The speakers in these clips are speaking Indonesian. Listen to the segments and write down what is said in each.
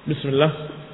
Bismillah.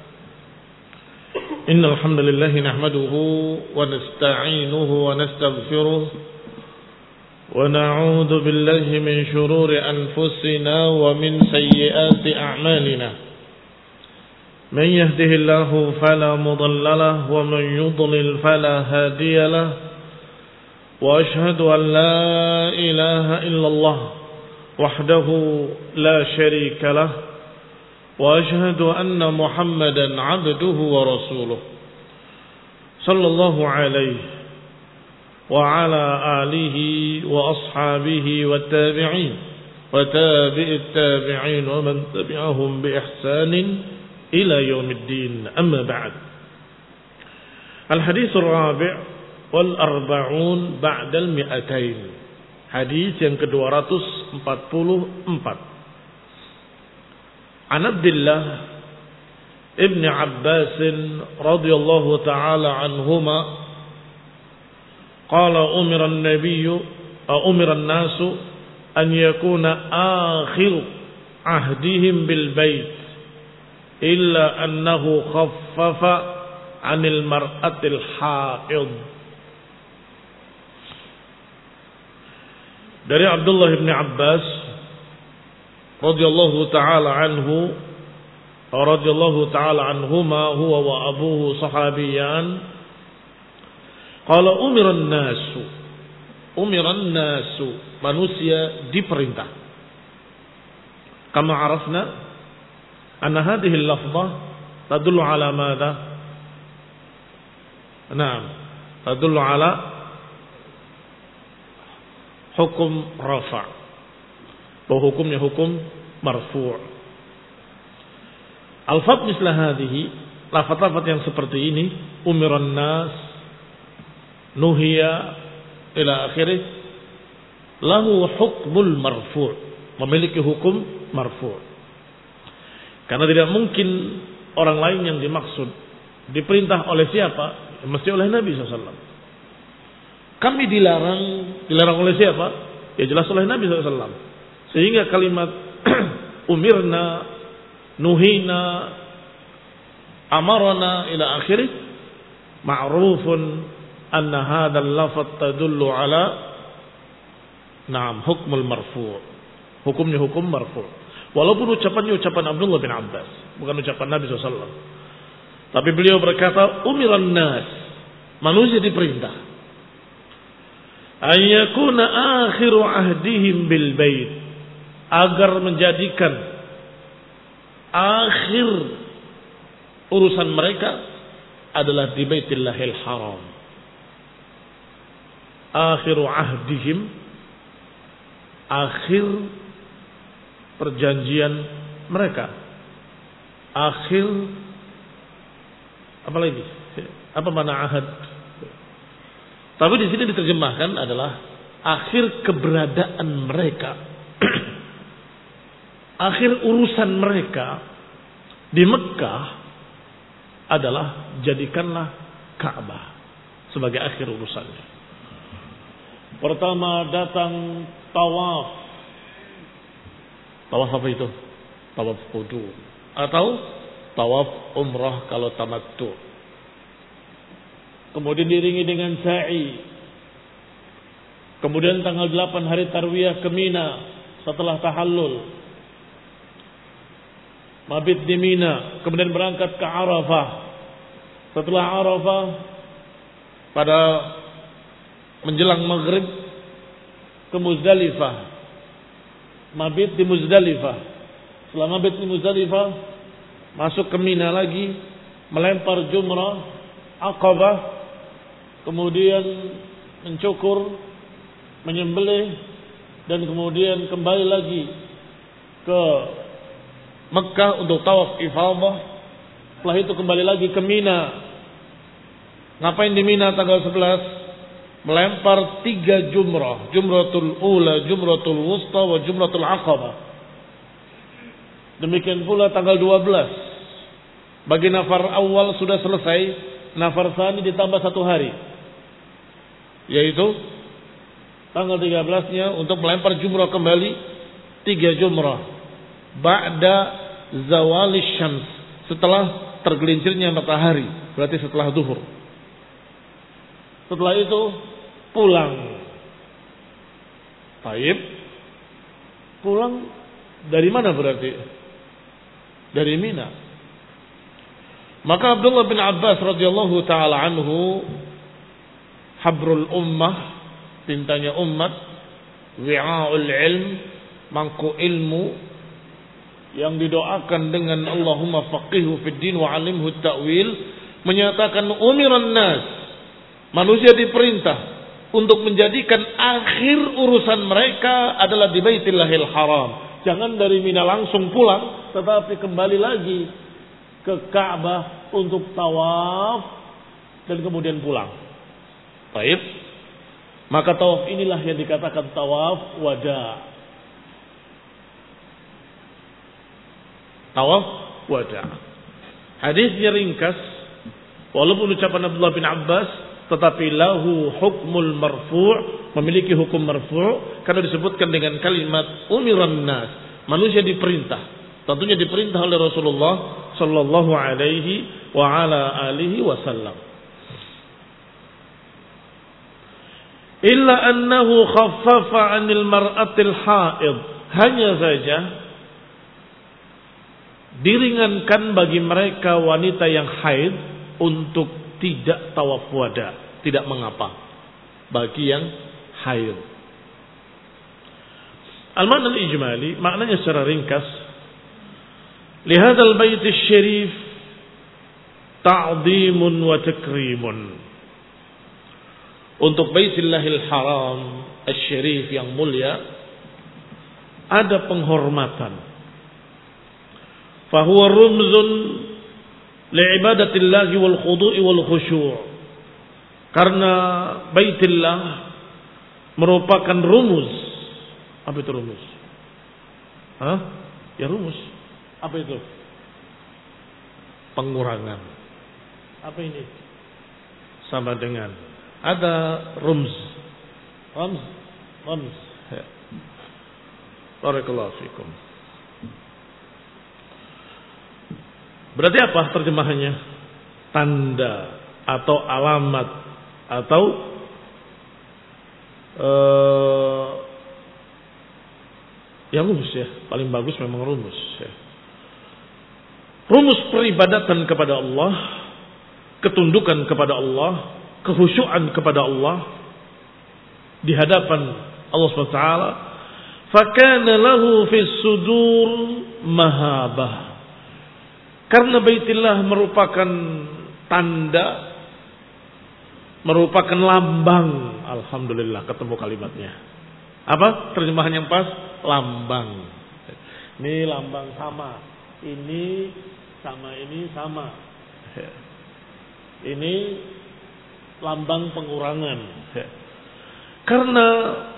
Innal hamdalillah nahmaduhu wa nasta'inuhu wa nastaghfiruh wa na'udzu billahi min shururi anfusina wa min sayyiati a'malina. Man yahdihillahu fala mudilla lahu wa man yudlil fala hadiya lahu. Wa ashhadu an la ilaha illallah wahdahu la sharika lahu. وأشهد أن محمدا عبده ورسوله صلى الله عليه وعلى آله وأصحابه والتابعين وتابع التابعين ومن تبعهم بإحسان إلى يوم الدين أما بعد الحديث الرابع والأربعون بعد المئتين حديث yang ke-244 عن عبد الله ابن عباس رضي الله تعالى عنهما قال أمر الناس أن يكون آخر عهدهم بالبيت إلا أنه خفف عن المرأة الحائض. Dari Abdullah bin Abbas radhiyallahu ta'ala anhuma huwa wa abuhu sahabiyan qala umiran nasu manusia diperintah kama arafna anna hadhihi al-lafdhah tadullu ala madha tadullu ala hukum rafa' bahwa hukumnya hukum marfu'. Al-fadh misla hadhihi, lafaz-lafaz yang seperti ini, umiran nas, nuhiya ila akhirih, lahu hukmul marfu', memiliki hukum marfu'. Karena tidak mungkin orang lain yang dimaksud diperintah oleh siapa? Mesti oleh Nabi SAW. Kami dilarang oleh siapa? Ya jelas oleh Nabi SAW. Sehingga kalimat umirna, nuhina, amarna ila akhirih ma'rufun anna hadzal lafaz tadullu ala hukmul marfu'. Hukumnya hukum marfu'. Walaupun ucapannya ucapan Abdullah bin Abbas, bukan ucapan Nabi SAW. Tapi beliau berkata umiran nas, manusia diperintah ayyakuna akhiru ahdihim bil bait, agar menjadikan akhir urusan mereka adalah di Baitillahil Haram. Akhiru ahdihim, akhir perjanjian mereka. Akhir apa lagi? Apa makna ahad? Tapi di sini diterjemahkan adalah akhir keberadaan mereka. Akhir urusan mereka di Mekah adalah jadikanlah Ka'bah sebagai akhir urusannya. Pertama datang tawaf. Tawaf apa itu? Tawaf qudum atau tawaf umrah kalau tamattu. Kemudian diiringi dengan sa'i. Kemudian tanggal 8 hari tarwiyah ke Mina setelah tahallul. Mabit di Mina, kemudian berangkat ke Arafah. Setelah Arafah, pada menjelang maghrib ke Muzdalifah. Mabit di Muzdalifah. Setelah mabit di Muzdalifah, masuk ke Mina lagi, melempar jumrah Aqabah, kemudian mencukur, menyembelih, dan kemudian kembali lagi ke Mekah untuk tawaf ifadah. Setelah itu kembali lagi ke Mina. Ngapain di Mina tanggal 11? Melempar 3 jumrah. Jumratul ula, jumratul wusta, wa jumratul aqabah. Demikian pula tanggal 12. Bagi nafar awal sudah selesai. Nafar tsani ditambah 1 hari. Yaitu tanggal 13-nya untuk melempar jumrah kembali 3 jumrah. Ba'da zawali syams, setelah tergelincirnya matahari, berarti setelah zuhur. Setelah itu pulang. Taib. Pulang dari mana berarti? Dari Mina. Maka Abdullah bin Abbas radhiyallahu taala anhu, habrul ummah, tintanya umat, wi'aul ilm, mangkuk ilmu yang didoakan dengan Allahumma faqihu fid din wa 'allimhu ta'wil, menyatakan umiran nas, manusia diperintah untuk menjadikan akhir urusan mereka adalah di Baitillahil Haram. Jangan dari Mina langsung pulang, tetapi kembali lagi ke Ka'bah untuk tawaf dan kemudian pulang. Baik. Maka tawaf inilah yang dikatakan tawaf wada. Tawaf wada. Hadisnya ringkas, walaupun ucapan Abdullah bin Abbas, tetapi lahu hukmul marfu', memiliki hukum marfu' karena disebutkan dengan kalimat umiran nas, manusia diperintah. Tentunya diperintah oleh Rasulullah sallallahu alaihi wa ala alihi wasallam. Illa annahu khaffafa 'anil mar'atil haid. Hanya saja diringankan bagi mereka wanita yang haid untuk tidak tawaf wada, tidak mengapa bagi yang haid. Al-makna al-ijmali, maknanya secara ringkas, lihadzal baitis syarif ta'dhimun wa takrimun. Untuk Baitillahil Haram asy-syarif yang mulia ada penghormatan. Fahuwa rumzun li'ibadatillahi wal khudu'i wal khusyu'. Karena Baitillah merupakan rumus. Apa itu rumus? Hah? Ya rumus. Apa itu? Pengurangan. Apa ini? Sama dengan ada rumz. Rumz. Barakallahu fikum. Berarti apa terjemahannya? Tanda atau alamat atau ya rumus ya. Paling bagus memang rumus ya. Rumus peribadatan kepada Allah, ketundukan kepada Allah, kekhusyuan kepada Allah di hadapan Allah SWT. Fakana lahu fis sudur mahabah. Karena Baitillah merupakan tanda, merupakan lambang. Alhamdulillah ketemu kalimatnya. Apa terjemahan yang pas? Lambang. Ini lambang sama. Ini sama ini sama. Ini lambang pengurangan. Karena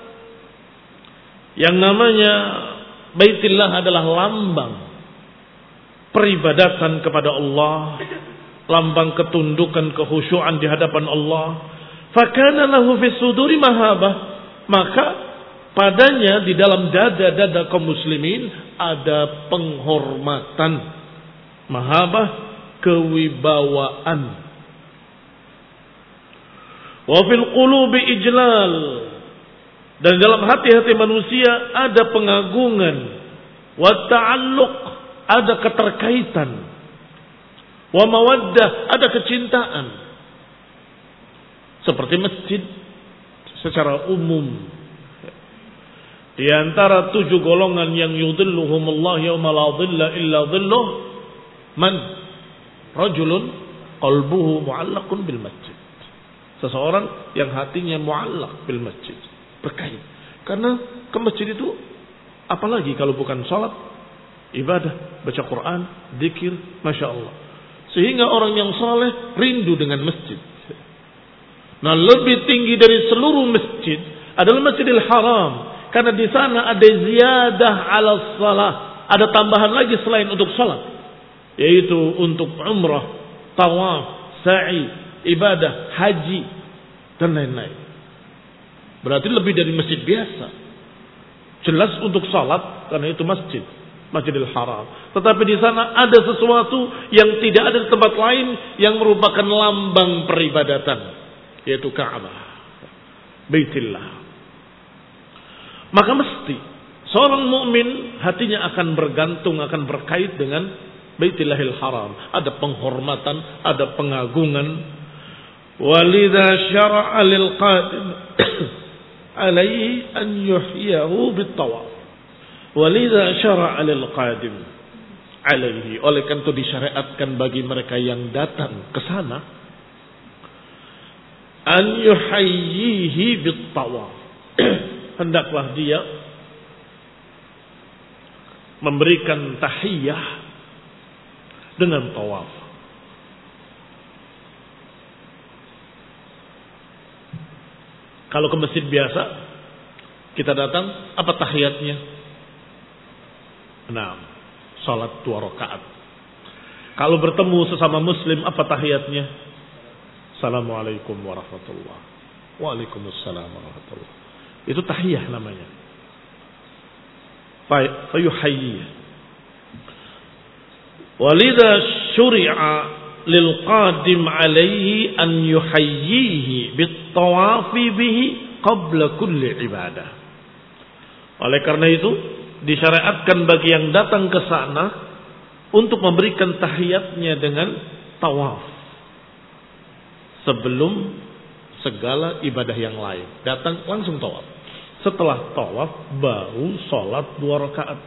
yang namanya Baitillah adalah lambang peribadatan kepada Allah, lambang ketundukan, kekhusyuan di hadapan Allah. Fakana lahu fis suduri mahabah, maka padanya di dalam dada-dada kaum muslimin ada penghormatan, mahabah, kewibawaan. Wa fil qulubi ijlal, dan dalam hati-hati manusia ada pengagungan, wa ta'alluq, ada keterkaitan, wa mawaddah, ada kecintaan. Seperti masjid secara umum. Di antara 7 golongan yang yudhilluhumullah yauma la dhilla illa dhilluh, man? Rajulun qalbuhu mu'allaqun bil masjid. Seseorang yang hatinya mu'allaq bil masjid, berkait. Karena ke masjid itu apalagi kalau bukan salat, ibadah, baca Quran, zikir, Masya Allah. Sehingga orang yang saleh rindu dengan masjid. Nah, lebih tinggi dari seluruh masjid adalah Masjidil Haram. Karena di sana ada ziyadah ala salah, ada tambahan lagi selain untuk salat, yaitu untuk umrah, tawaf, sa'i, ibadah, haji, dan lain-lain. Berarti lebih dari masjid biasa. Jelas untuk salat karena itu masjid. Masjidil Haram. Tetapi di sana ada sesuatu yang tidak ada di tempat lain yang merupakan lambang peribadatan, yaitu Ka'bah, Baitillah. Maka mesti seorang mukmin hatinya akan bergantung, akan berkait dengan Baitillahil Haram. Ada penghormatan, ada pengagungan. Walidha syara'a lil qadim alaihi an yuhyahu bit-tawaf. Walidha syara'a lil qadim alaihi. Oleh karena itu disyariatkan bagi mereka yang datang ke sana an yuhayyihi bit-tawaf. Hendaklah dia memberikan tahiyah dengan tawaf. Kalau ke masjid biasa kita datang, apa tahiyatnya? Nah, salat 2 rakaat. Kalau bertemu sesama muslim, apa tahiyatnya? Assalamualaikum warahmatullahi. Waalaikumsalam warahmatullahi. Itu tahiyah namanya. Fayuhayyi. Walidha syuri'a lil qadim alaihi an yuhayyihi bit-tawafi bihi qabla kulli ibadah. Oleh karena itu disyariatkan bagi yang datang ke sana untuk memberikan tahiyatnya dengan tawaf sebelum segala ibadah yang lain. Datang langsung tawaf. Setelah tawaf baru sholat 2 rakaat.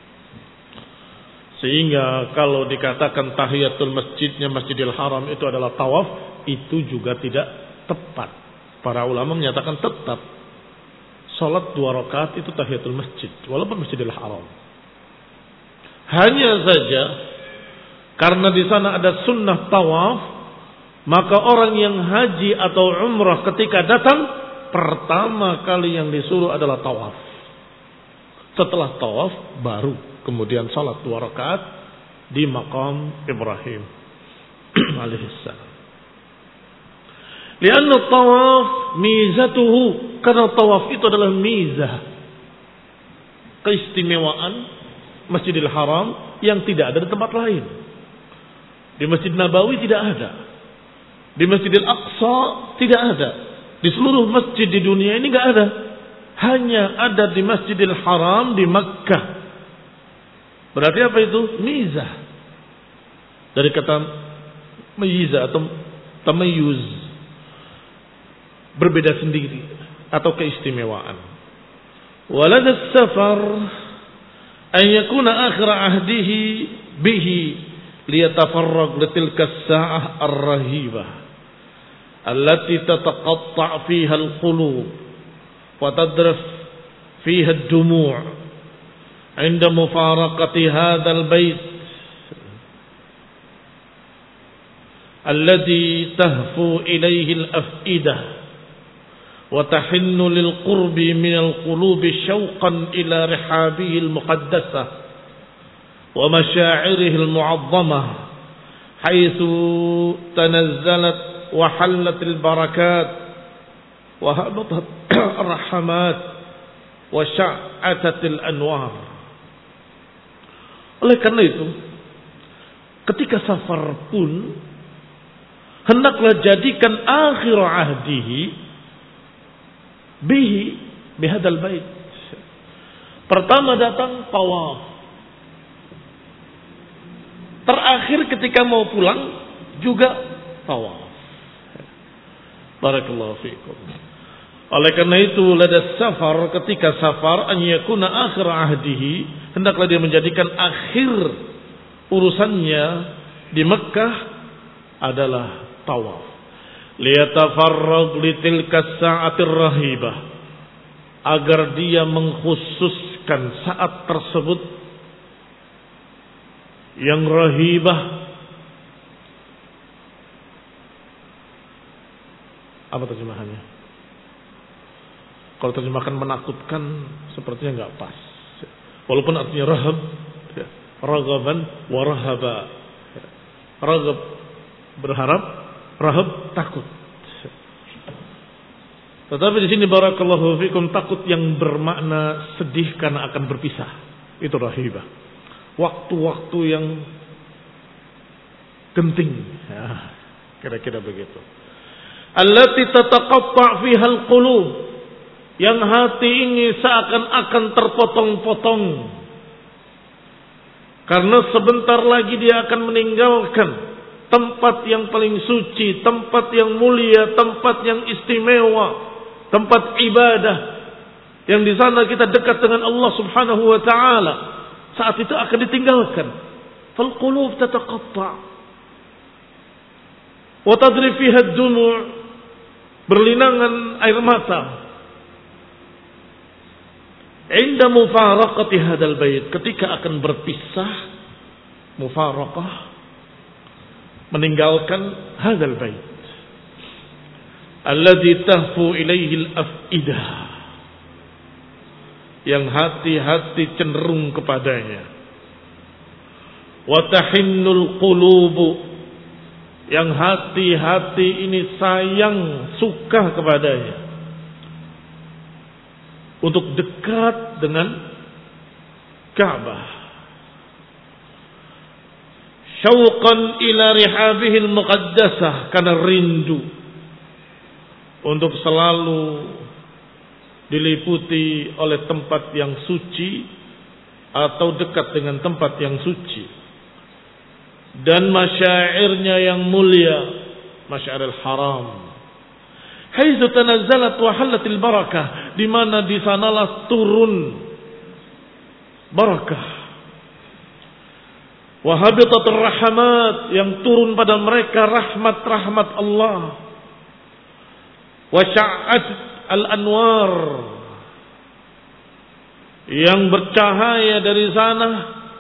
Sehingga kalau dikatakan tahiyatul masjidnya Masjidil Haram itu adalah tawaf, itu juga tidak tepat. Para ulama menyatakan tetap sholat 2 rakaat itu tahiyatul masjid, walaupun Masjidil Haram. Hanya saja karena di sana ada sunnah tawaf, maka orang yang haji atau umrah ketika datang pertama kali yang disuruh adalah tawaf. Setelah tawaf baru kemudian salat 2 rakaat di maqam Ibrahim alaihissalam. Lianna tawaf mizatuhu, karena tawaf itu adalah mizah, keistimewaan Masjidil Haram yang tidak ada di tempat lain. Di Masjid Nabawi tidak ada, di Masjidil Aqsa tidak ada, di seluruh masjid di dunia ini nggak ada. Hanya ada di Masjidil Haram di Makkah. Berarti apa itu? Mizah. Dari kata mizah atau tamayuz, berbeda sendiri atau keistimewaan. Walad as-safar an yakuna akhir ahdihi bihi liyatafarrag litilka as-sa'ah ar-rahibah allati tataqatta' fiha al-qulub wa tadraf fiha ad-dumu' 'inda mufaraqati hadha al-bayt alladhi tahfu ilayhi al-af'idah wa tahinnu lil-qurbi min al-qulubi shawqan ila rihabihi al-muqaddasah wa masyaa'irihi al-mu'azzamah haythu tanazzalat وحلت البركات وهبطت الرحمات وشعتت الأنوار. Oleh karena itu ketika safar pun hendaklah jadikan akhir ahdihi bihi bihadal bait. Pertama datang tawaf, terakhir ketika mau pulang juga tawaf. Barakallahu fiikum. Oleh karena itu lada safar, ketika safar an yakuna akhir ahdihi, hendaklah dia menjadikan akhir urusannya di Mekkah adalah tawaf. Liyatafarrag litilka sa'atir rahibah, agar dia mengkhususkan saat tersebut yang rahibah. Apa terjemahannya? Kalau terjemahkan menakutkan sepertinya nggak pas. Walaupun artinya rahab, ragaban wa rahaba. Ragab berharap, rahab takut. Tetapi di sini barakallahu fikum takut yang bermakna sedih karena akan berpisah. Itu rahibah. waktu-waktu yang genting. Ya, kira-kira begitu. Allati tataqatta' fiha al-qulub, yang hati ini seakan-akan terpotong-potong. Karena sebentar lagi dia akan meninggalkan tempat yang paling suci, tempat yang mulia, tempat yang istimewa, tempat ibadah yang di sana kita dekat dengan Allah Subhanahu wa taala. Saat itu akan ditinggalkan. Fal qulub tataqatta' wa tadri fiha ad-dumu', berlinangan air mata. Inda mufaraqati hadzal bait, ketika akan berpisah, mufaraqah, meninggalkan hadzal bait alladzi tahfu ilaihi al-afidah, yang hati-hati cenderung kepadanya, wa tahinnul qulubu, yang hati-hati ini sayang, suka kepadanya, untuk dekat dengan Ka'bah. Syauqan ila rihabihil muqaddasah, karena rindu untuk selalu diliputi oleh tempat yang suci atau dekat dengan tempat yang suci, dan masyairnya yang mulia, masyairil haram, haitsu tanazzalat wa halatil barakah, di mana di sanalah turun barakah, wa habitatur rahmat, yang turun pada mereka rahmat-rahmat Allah, wa sya'at al-anwar, yang bercahaya dari sana,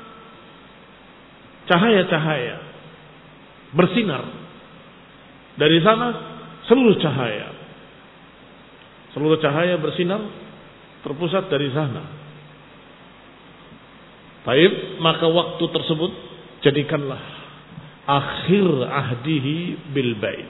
cahaya-cahaya bersinar dari sana, seluruh cahaya bersinar terpusat dari sana. Baik, maka waktu tersebut jadikanlah akhir ahdihi bil bait.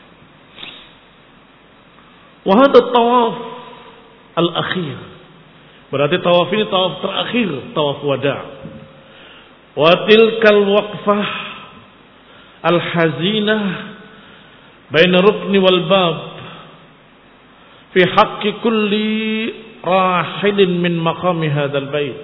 Wa hadha tawaf al-akhir, berarti tawaf ini tawaf terakhir, tawaf wada'. Wa tilkal waqfah al-hazinah baina rukni wal bab fi haqqi kulli rahilin min maqami hadzal bait.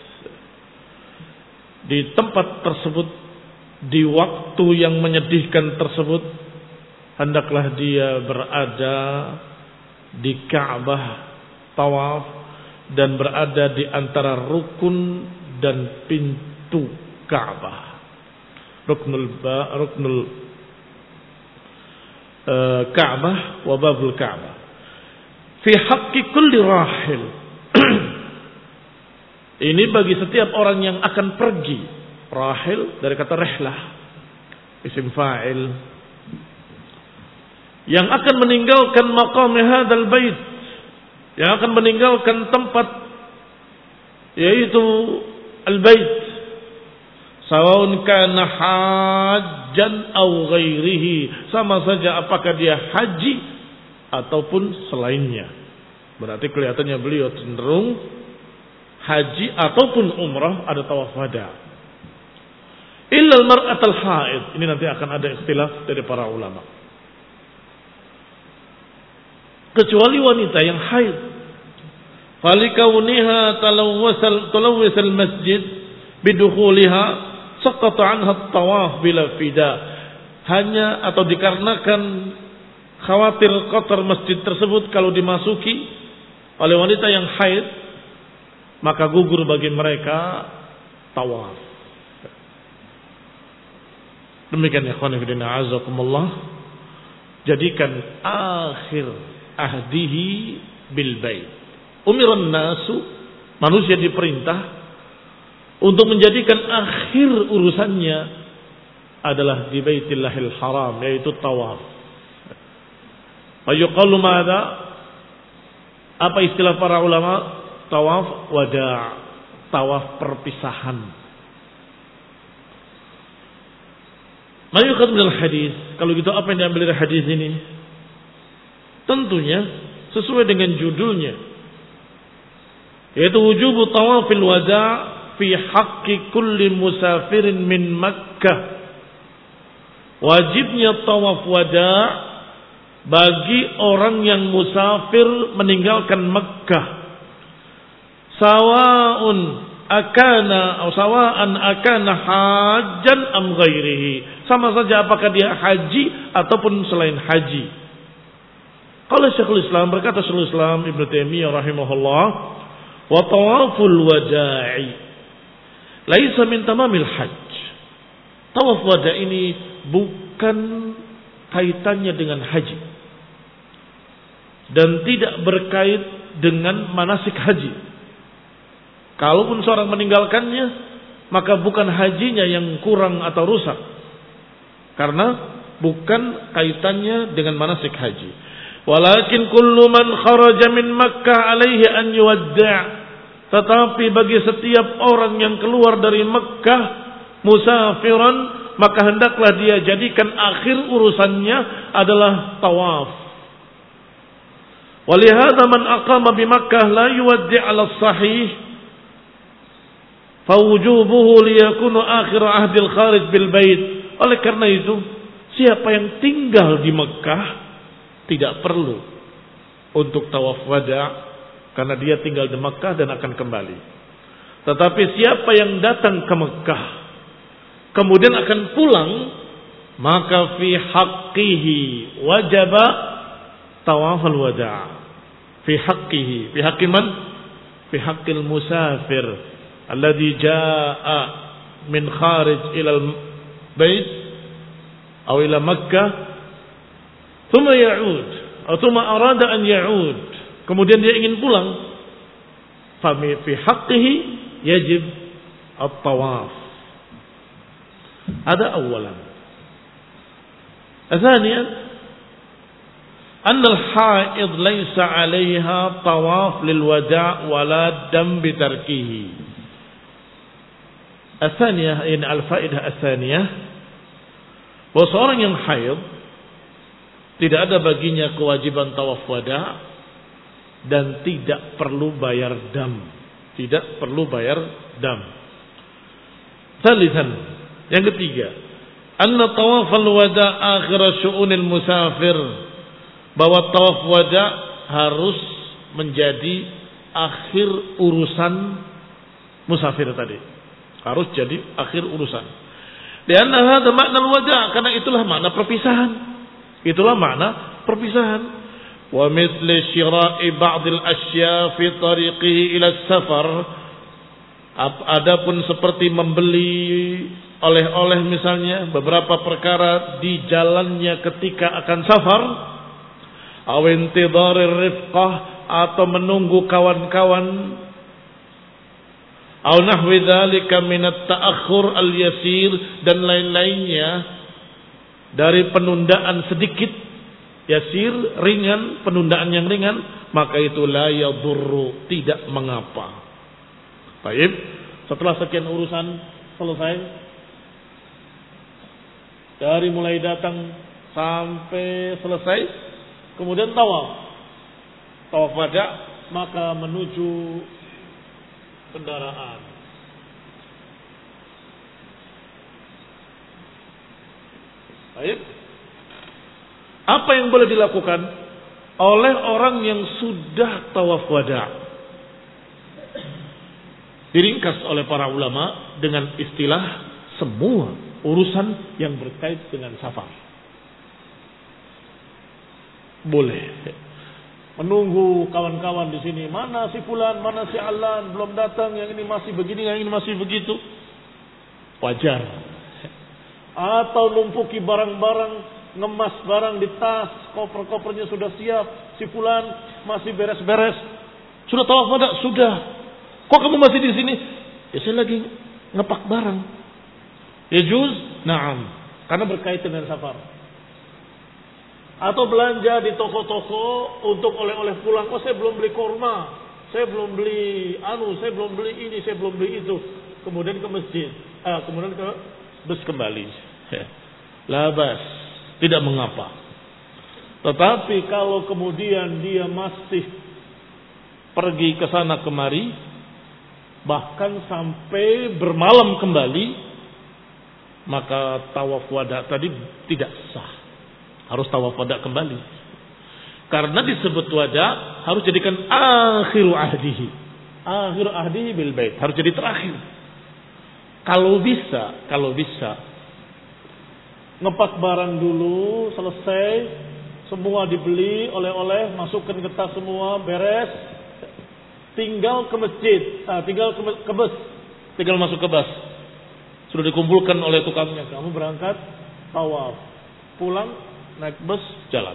Di tempat tersebut, di waktu yang menyedihkan tersebut, hendaklah dia berada di Ka'bah, tawaf, dan berada di antara rukun dan pintu Ka'bah. Ruknul Ka'bah wa babul Ka'bah. Fi haqqi kulli rahil. Ini bagi setiap orang yang akan pergi. Rahil dari kata rihlah, isim fa'il, yang akan meninggalkan maqam hadzal bait, yang akan meninggalkan tempat yaitu al-bait, sawaun kana hajjan aw ghairihi, sama saja apakah dia haji ataupun selainnya. Berarti kelihatannya beliau cenderung haji ataupun umrah, ada tawaf wada. Illa al-mar'atul haid, ini nanti akan ada ikhtilaf dari para ulama. Kecuali wanita yang haid, falikauniha talawwasal masjid bidukhuliha saqata anha at-tawaf bila fida, hanya atau dikarenakan khawatir kotor masjid tersebut kalau dimasuki oleh wanita yang haid, maka gugur bagi mereka tawaf. Demikian ya ikhwan fillah azakumullah, jadikan akhir ahdihi bil bait. Umiran nasu, manusia diperintah untuk menjadikan akhir urusannya adalah di Baitillahil Haram, yaitu tawaf. Ayuqalu madza? Apa istilah para ulama? Tawaf wada', tawaf perpisahan. Mayuqad minal hadis, kalau gitu apa yang diambil dari hadis ini? Tentunya sesuai dengan judulnya, yaitu wujubu tawafil wada' fi fi haqqi kulli musafirin min Makkah. Wajibnya tawaf wada bagi orang yang musafir meninggalkan Makkah. Sawa'an akana hajjan am ghairihi. Sama saja apakah dia haji ataupun selain haji. Qala Syekhul Islam, berkata Syekhul Islam Ibnu Taimiyah rahimahullah, wa tawaful wada'i laisa min tamamil hajj. Tawaf wada ini bukan kaitannya dengan haji dan tidak berkait dengan manasik haji. Kalaupun seorang meninggalkannya, maka bukan hajinya yang kurang atau rusak, karena bukan kaitannya dengan manasik haji. Walakin kullu man kharaja min Makkah alaihi an yuwaddi'. Tetapi bagi setiap orang yang keluar dari Makkah musafiran, maka hendaklah dia jadikan akhir urusannya adalah tawaf. Walihada man aqama bi Makkah la yuwaddi' ala sahih, fawujubuhu liyakunu akhir ahdil kharij bil bait. Oleh karena itu, siapa yang tinggal di Makkah tidak perlu untuk tawaf wada, karena dia tinggal di Makkah dan akan kembali. Tetapi siapa yang datang ke Makkah kemudian akan pulang, maka fi haqqihi wajaba tawaful wada. Fi haqqihi, fi haqqi man? Fi haqqil musafir alladhi jaa min kharij ila al-bait atau ila Makkah thumma ya'ud atau thumma arada an ya'ud, kemudian dia ingin pulang, fa fi haqqihi yajib at-tawaf. Ada awalan. Thaniyan, anna al-haid laysa 'alayha tawaf lil wada' wala dam bi tarkihi. Atsaniyah, in al-faidah atsaniyah, bahwa seorang yang haid tidak ada baginya kewajiban tawaf wada dan tidak perlu bayar dam. Tidak perlu bayar dam. Tsalitsan, yang ketiga, anna tawafal wada akhir syu'unil musafir, bahwa tawaf wada harus menjadi akhir urusan musafir tadi. Harus jadi akhir urusan. Karena hadza makna al-wada, karena itulah makna perpisahan. Itulah makna perpisahan. Wa mithli syira'i ba'd al-asya fi tariqihi ila safar. Adapun seperti membeli oleh-oleh misalnya beberapa perkara di jalannya ketika akan safar, aw intidharir rifqah, atau menunggu kawan-kawan, aw nahwi dzalika min at-ta'akhkhur al-yasir, dan lain-lainnya dari penundaan sedikit, yasir, ringan, penundaan yang ringan, maka itu la yadurru, tidak mengapa. Baik, setelah sekian urusan selesai, dari mulai datang sampai selesai, kemudian tawaf wada, maka menuju kendaraan. Baik, apa yang boleh dilakukan oleh orang yang sudah tawaf wada? Diringkas oleh para ulama dengan istilah semua urusan yang berkait dengan safar. Boleh menunggu kawan-kawan di sini, mana si fulan, mana si alan, belum datang, yang ini masih begini, yang ini masih begitu. Wajar. Atau numpuki barang-barang, ngemas barang di tas, koper-kopernya sudah siap, si fulan masih beres-beres. Sudah tawaf wada? Sudah. Kok kamu masih di sini? Ya saya lagi ngepak barang. Yajuz? Na'am. Karena berkaitan dengan safar. Atau belanja di toko-toko untuk oleh-oleh pulang. Oh, saya belum beli korma, saya belum beli saya belum beli ini, saya belum beli itu. Kemudian ke masjid, kemudian ke bus kembali. Labas, tidak mengapa. Tetapi kalau kemudian dia masih pergi ke sana kemari, bahkan sampai bermalam kembali, maka tawaf wada tadi tidak sah. Harus tawaf wada kembali. Karena disebut wada harus jadikan akhiru ahdihi. Akhiru ahdihi bil bait, harus jadi terakhir. Kalau bisa ngepak barang dulu, selesai, semua dibeli, oleh-oleh, masukkan ke tas semua, beres, tinggal ke masjid, tinggal ke bus, tinggal masuk ke bus. Sudah dikumpulkan oleh tukangnya, kamu berangkat, tawaf, pulang, naik bus, jalan.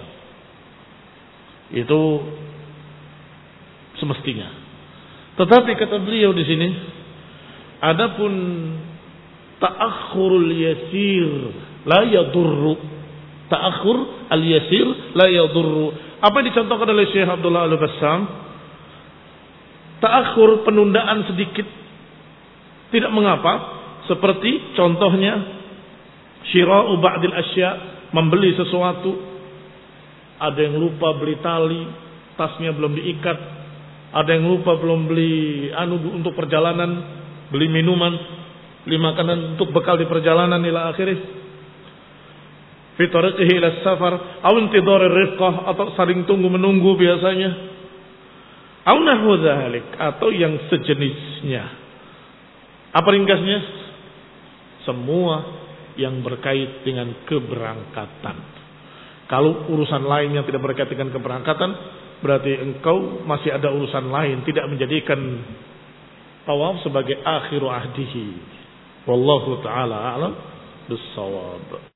Itu semestinya. Tetapi kata beliau di sini, adapun ta'akhurul yasir la yadurru. Ta'akhur al-yasir la yadurru. Apa yang dicontohkan oleh Syekh Abdullah Al-Bassam? Ta'akhur, penundaan sedikit, tidak mengapa. Seperti contohnya syira'u ba'dil asya, membeli sesuatu. Ada yang lupa beli tali, tasnya belum diikat. Ada yang lupa belum beli untuk perjalanan, beli minuman, beli makanan untuk bekal di perjalanan ila akhirih. Fi tariqihi ila safar, aw intidhar ar-rifqah, atau saling tunggu-menunggu biasanya. Aw nahwu dzalik, atau yang sejenisnya. Apa ringkasnya? Semua yang berkait dengan keberangkatan. Kalau urusan lain yang tidak berkait dengan keberangkatan, berarti engkau masih ada urusan lain, tidak menjadikan tawaf sebagai akhiru ahdihi. Wallahu ta'ala a'lam bis-shawab.